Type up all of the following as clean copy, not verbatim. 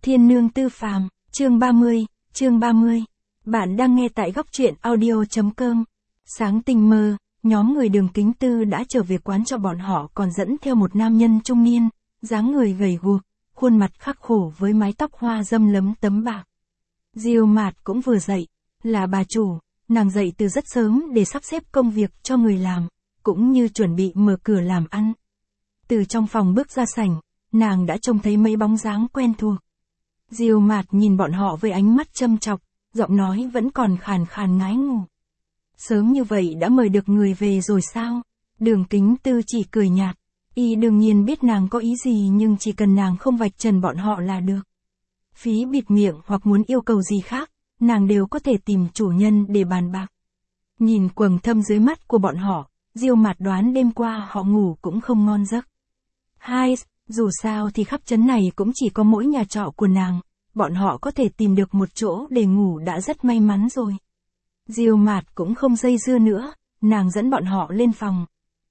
Thiên Nương Tư Phàm, chương 30. Bạn đang nghe tại góc truyện audio.com. Sáng tinh mơ, nhóm người Đường Kính Tư đã trở về quán cho bọn họ, còn dẫn theo một nam nhân trung niên, dáng người gầy guộc, khuôn mặt khắc khổ với mái tóc hoa râm lấm tấm bạc. Diêu Mạt cũng vừa dậy, là bà chủ, nàng dậy từ rất sớm để sắp xếp công việc cho người làm, cũng như chuẩn bị mở cửa làm ăn. Từ trong phòng bước ra sảnh, nàng đã trông thấy mấy bóng dáng quen thuộc. Diêu Mạt nhìn bọn họ với ánh mắt châm chọc, giọng nói vẫn còn khàn khàn ngái ngủ. Sớm như vậy đã mời được người về rồi sao? Đường Kính Tư chỉ cười nhạt. Y đương nhiên biết nàng có ý gì, nhưng chỉ cần nàng không vạch trần bọn họ là được. Phí bịt miệng hoặc muốn yêu cầu gì khác, nàng đều có thể tìm chủ nhân để bàn bạc. Nhìn quầng thâm dưới mắt của bọn họ, Diêu Mạt đoán đêm qua họ ngủ cũng không ngon giấc. Dù sao thì khắp trấn này cũng chỉ có mỗi nhà trọ của nàng, bọn họ có thể tìm được một chỗ để ngủ đã rất may mắn rồi. Diêu Mạt cũng không dây dưa nữa, nàng dẫn bọn họ lên phòng.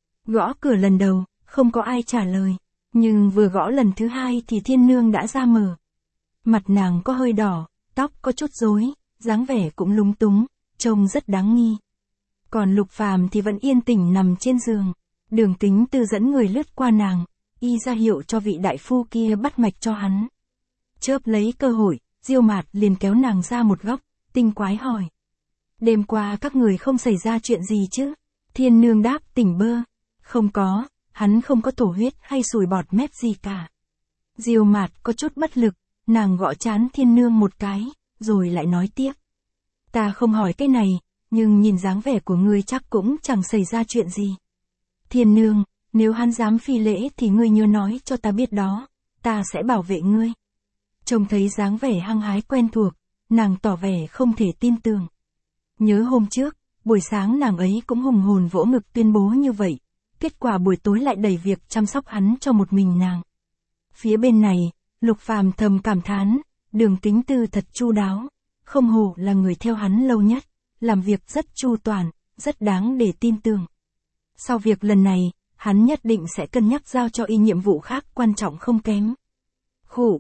Gõ cửa lần đầu, không có ai trả lời, nhưng vừa gõ lần thứ hai thì Thiên Nương đã ra mở. Mặt nàng có hơi đỏ, tóc có chút rối, dáng vẻ cũng lúng túng, trông rất đáng nghi. Còn Lục Phàm thì vẫn yên tĩnh nằm trên giường. Đường Kính Tư dẫn người lướt qua nàng, y ra hiệu cho vị đại phu kia bắt mạch cho hắn. Chớp lấy cơ hội, Diêu Mạt liền kéo nàng ra một góc, tinh quái hỏi. Đêm qua các người không xảy ra chuyện gì chứ? Thiên Nương đáp tỉnh bơ. Không có, hắn không có thổ huyết hay sùi bọt mép gì cả. Diêu Mạt có chút bất lực, nàng gõ trán Thiên Nương một cái, rồi lại nói tiếp. Ta không hỏi cái này, nhưng nhìn dáng vẻ của ngươi chắc cũng chẳng xảy ra chuyện gì. Thiên Nương, nếu hắn dám phi lễ thì ngươi nhớ nói cho ta biết đó, ta sẽ bảo vệ ngươi. Trông thấy dáng vẻ hăng hái quen thuộc, nàng tỏ vẻ không thể tin tưởng. Nhớ hôm trước, buổi sáng nàng ấy cũng hùng hồn vỗ ngực tuyên bố như vậy, kết quả buổi tối lại đẩy việc chăm sóc hắn cho một mình nàng. Phía bên này, Lục Phàm thầm cảm thán, Đường Kính Tư thật chu đáo, không hổ là người theo hắn lâu nhất, làm việc rất chu toàn, rất đáng để tin tưởng. Sau việc lần này, hắn nhất định sẽ cân nhắc giao cho y nhiệm vụ khác quan trọng không kém. Khụ,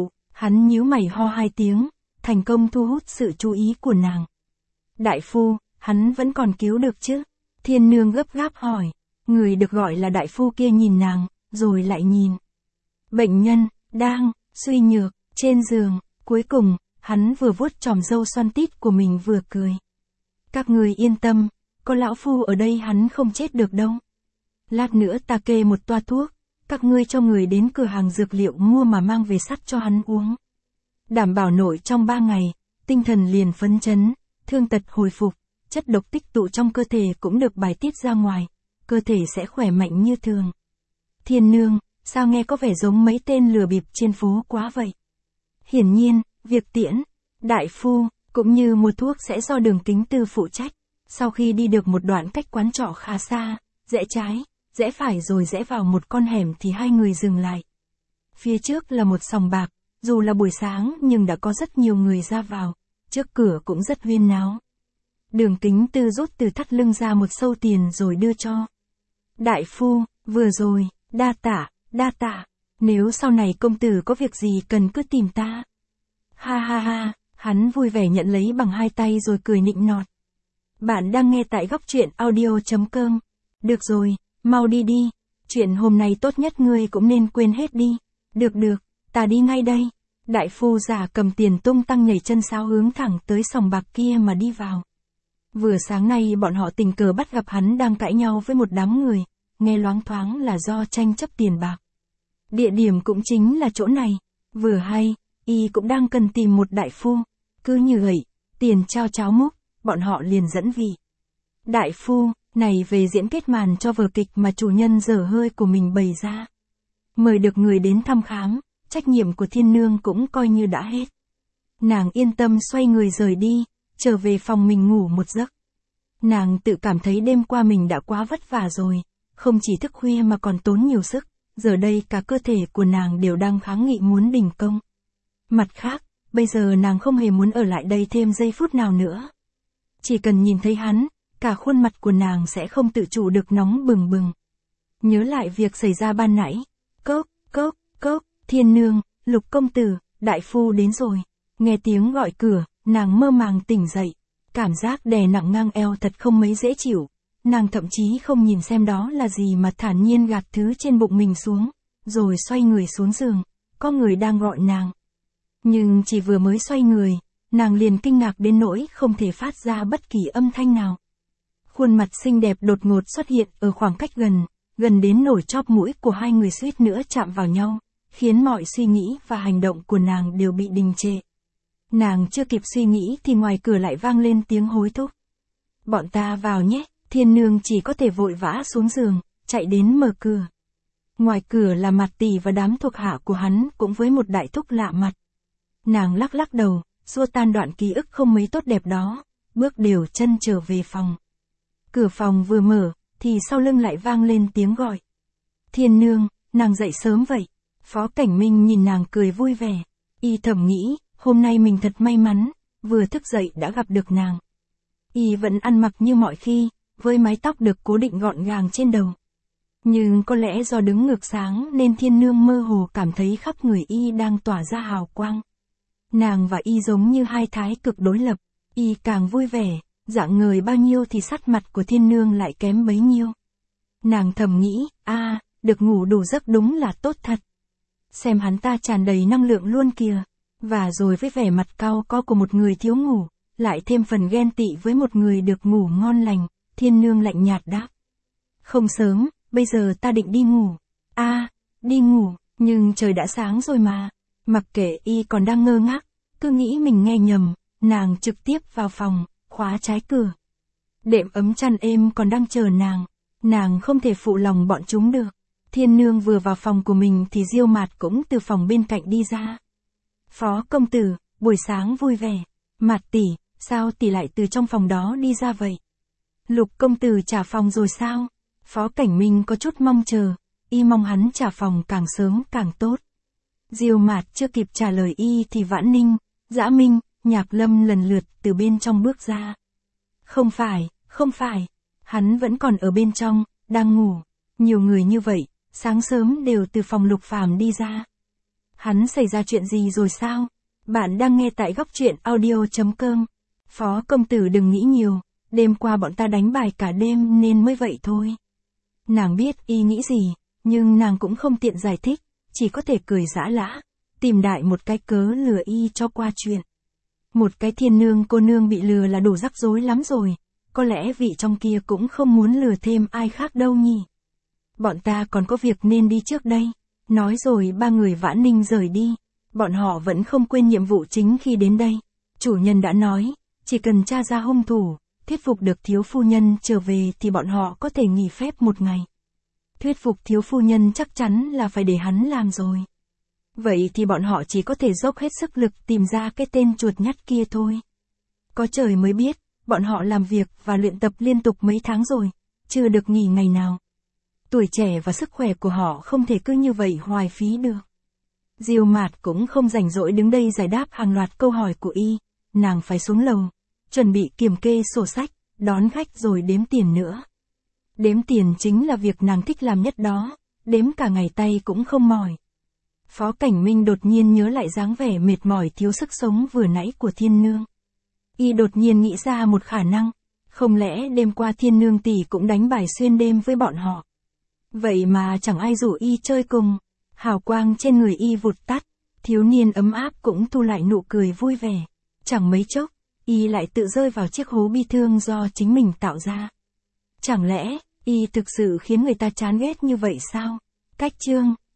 hắn nhíu mày ho hai tiếng, thành công thu hút sự chú ý của nàng. Đại phu, hắn vẫn còn cứu được chứ? Thiên Nương gấp gáp hỏi. Người được gọi là đại phu kia nhìn nàng, rồi lại nhìn. Bệnh nhân, đang, suy nhược, trên giường, cuối cùng, hắn vừa vuốt chòm râu xoăn tít của mình vừa cười. Các người yên tâm, có lão phu ở đây hắn không chết được đâu. Lát nữa ta kê một toa thuốc, các ngươi cho người đến cửa hàng dược liệu mua mà mang về sắt cho hắn uống. Đảm bảo nổi trong 3 ngày, tinh thần liền phấn chấn, thương tật hồi phục, chất độc tích tụ trong cơ thể cũng được bài tiết ra ngoài, cơ thể sẽ khỏe mạnh như thường. Thiên Nương, sao nghe có vẻ giống mấy tên lừa bịp trên phố quá vậy? Hiển nhiên, việc tiễn, đại phu, cũng như mua thuốc sẽ do Đường Kính Tư phụ trách. Sau khi đi được một đoạn cách quán trọ khá xa, rẽ trái, rẽ phải rồi rẽ vào một con hẻm thì hai người dừng lại. Phía trước là một sòng bạc, dù là buổi sáng nhưng đã có rất nhiều người ra vào, trước cửa cũng rất huyên náo. Đường Kính Tư rút từ thắt lưng ra một xâu tiền rồi đưa cho. Đại phu, vừa rồi, đa tạ, nếu sau này công tử có việc gì cần cứ tìm ta. Ha, hắn vui vẻ nhận lấy bằng hai tay rồi cười nịnh nọt. Bạn đang nghe tại góc truyện audio.com. Được rồi, mau đi, chuyện hôm nay tốt nhất ngươi cũng nên quên hết đi. Được, ta đi ngay đây. Đại phu già cầm tiền tung tăng nhảy chân sáo hướng thẳng tới sòng bạc kia mà đi vào. Vừa sáng nay bọn họ tình cờ bắt gặp hắn đang cãi nhau với một đám người, nghe loáng thoáng là do tranh chấp tiền bạc. Địa điểm cũng chính là chỗ này, vừa hay, y cũng đang cần tìm một đại phu, cứ như vậy, tiền trao cháo múc, bọn họ liền dẫn vị. Đại phu, này về diễn kết màn cho vở kịch mà chủ nhân dở hơi của mình bày ra. Mời được người đến thăm khám, trách nhiệm của Thiên Nương cũng coi như đã hết. Nàng yên tâm xoay người rời đi, trở về phòng mình ngủ một giấc. Nàng tự cảm thấy đêm qua mình đã quá vất vả rồi, không chỉ thức khuya mà còn tốn nhiều sức, giờ đây cả cơ thể của nàng đều đang kháng nghị muốn đình công. Mặt khác, bây giờ nàng không hề muốn ở lại đây thêm giây phút nào nữa. Chỉ cần nhìn thấy hắn, cả khuôn mặt của nàng sẽ không tự chủ được nóng bừng bừng. Nhớ lại việc xảy ra ban nãy, cốc, Thiên Nương, Lục công tử, đại phu đến rồi. Nghe tiếng gọi cửa, nàng mơ màng tỉnh dậy. Cảm giác đè nặng ngang eo thật không mấy dễ chịu. Nàng thậm chí không nhìn xem đó là gì mà thản nhiên gạt thứ trên bụng mình xuống, rồi xoay người xuống giường. Có người đang gọi nàng. Nhưng chỉ vừa mới xoay người, nàng liền kinh ngạc đến nỗi không thể phát ra bất kỳ âm thanh nào. Khuôn mặt xinh đẹp đột ngột xuất hiện ở khoảng cách gần đến nổi chóp mũi của hai người suýt nữa chạm vào nhau, khiến mọi suy nghĩ và hành động của nàng đều bị đình trệ. Nàng chưa kịp suy nghĩ thì ngoài cửa lại vang lên tiếng hối thúc. Bọn ta vào nhé, Thiên Nương chỉ có thể vội vã xuống giường, chạy đến mở cửa. Ngoài cửa là Mạt Tỷ và đám thuộc hạ của hắn cũng với một đại thúc lạ mặt. Nàng lắc lắc đầu, xua tan đoạn ký ức không mấy tốt đẹp đó, bước đều chân trở về phòng. Cửa phòng vừa mở, thì sau lưng lại vang lên tiếng gọi. Thiên Nương, nàng dậy sớm vậy. Phó Cảnh Minh nhìn nàng cười vui vẻ. Y thầm nghĩ, hôm nay mình thật may mắn, vừa thức dậy đã gặp được nàng. Y vẫn ăn mặc như mọi khi, với mái tóc được cố định gọn gàng trên đầu. Nhưng có lẽ do đứng ngược sáng nên Thiên Nương mơ hồ cảm thấy khắp người Y đang tỏa ra hào quang. Nàng và Y giống như hai thái cực đối lập, Y càng vui vẻ, rạng ngời bao nhiêu thì sắc mặt của Thiên Nương lại kém bấy nhiêu. Nàng thầm nghĩ, được ngủ đủ giấc đúng là tốt thật. Xem hắn ta tràn đầy năng lượng luôn kìa. Và rồi với vẻ mặt cau có của một người thiếu ngủ, lại thêm phần ghen tị với một người được ngủ ngon lành, Thiên Nương lạnh nhạt đáp. Không sớm, bây giờ ta định đi ngủ. Đi ngủ, nhưng trời đã sáng rồi mà. Mặc kệ Y còn đang ngơ ngác, cứ nghĩ mình nghe nhầm, nàng trực tiếp vào phòng, khóa trái cửa. Đệm ấm chăn êm còn đang chờ nàng không thể phụ lòng bọn chúng được. Thiên Nương vừa vào phòng của mình thì Diêu Mạt cũng từ phòng bên cạnh đi ra. Phó công tử, buổi sáng vui vẻ. Mạt tỷ, sao tỷ lại từ trong phòng đó đi ra vậy? Lục công tử trả phòng rồi sao? Phó Cảnh Minh có chút mong chờ, Y mong hắn trả phòng càng sớm càng tốt. Diêu Mạt chưa kịp trả lời Y thì Vãn Ninh, Dã Minh, Nhạc Lâm lần lượt từ bên trong bước ra. Không phải, hắn vẫn còn ở bên trong, đang ngủ. Nhiều người như vậy, sáng sớm đều từ phòng Lục Phàm đi ra. Hắn xảy ra chuyện gì rồi sao? Bạn đang nghe tại góc truyện audio.com. Phó công tử đừng nghĩ nhiều, đêm qua bọn ta đánh bài cả đêm nên mới vậy thôi. Nàng biết Y nghĩ gì, nhưng nàng cũng không tiện giải thích, chỉ có thể cười giã lã, tìm đại một cái cớ lừa Y cho qua chuyện. Một cái Thiên Nương cô nương bị lừa là đủ rắc rối lắm rồi, có lẽ vị trong kia cũng không muốn lừa thêm ai khác đâu nhỉ. Bọn ta còn có việc nên đi trước đây. Nói rồi ba người Vãn Ninh rời đi. Bọn họ vẫn không quên nhiệm vụ chính khi đến đây. Chủ nhân đã nói, chỉ cần tra ra hung thủ, thuyết phục được thiếu phu nhân trở về thì bọn họ có thể nghỉ phép một ngày. Thuyết phục thiếu phu nhân chắc chắn là phải để hắn làm rồi. Vậy thì bọn họ chỉ có thể dốc hết sức lực tìm ra cái tên chuột nhắt kia thôi. Có trời mới biết, bọn họ làm việc và luyện tập liên tục mấy tháng rồi, chưa được nghỉ ngày nào. Tuổi trẻ và sức khỏe của họ không thể cứ như vậy hoài phí được. Diêu Mạt cũng không rảnh rỗi đứng đây giải đáp hàng loạt câu hỏi của Y, nàng phải xuống lầu, chuẩn bị kiểm kê sổ sách, đón khách rồi đếm tiền nữa. Đếm tiền chính là việc nàng thích làm nhất đó, đếm cả ngày tay cũng không mỏi. Phó Cảnh Minh đột nhiên nhớ lại dáng vẻ mệt mỏi thiếu sức sống vừa nãy của Thiên Nương. Y đột nhiên nghĩ ra một khả năng, không lẽ đêm qua Thiên Nương tỷ cũng đánh bài xuyên đêm với bọn họ. Vậy mà chẳng ai rủ Y chơi cùng. Hào quang trên người Y vụt tắt, thiếu niên ấm áp cũng thu lại nụ cười vui vẻ. Chẳng mấy chốc, Y lại tự rơi vào chiếc hố bi thương do chính mình tạo ra. Chẳng lẽ, Y thực sự khiến người ta chán ghét như vậy sao? Cách chương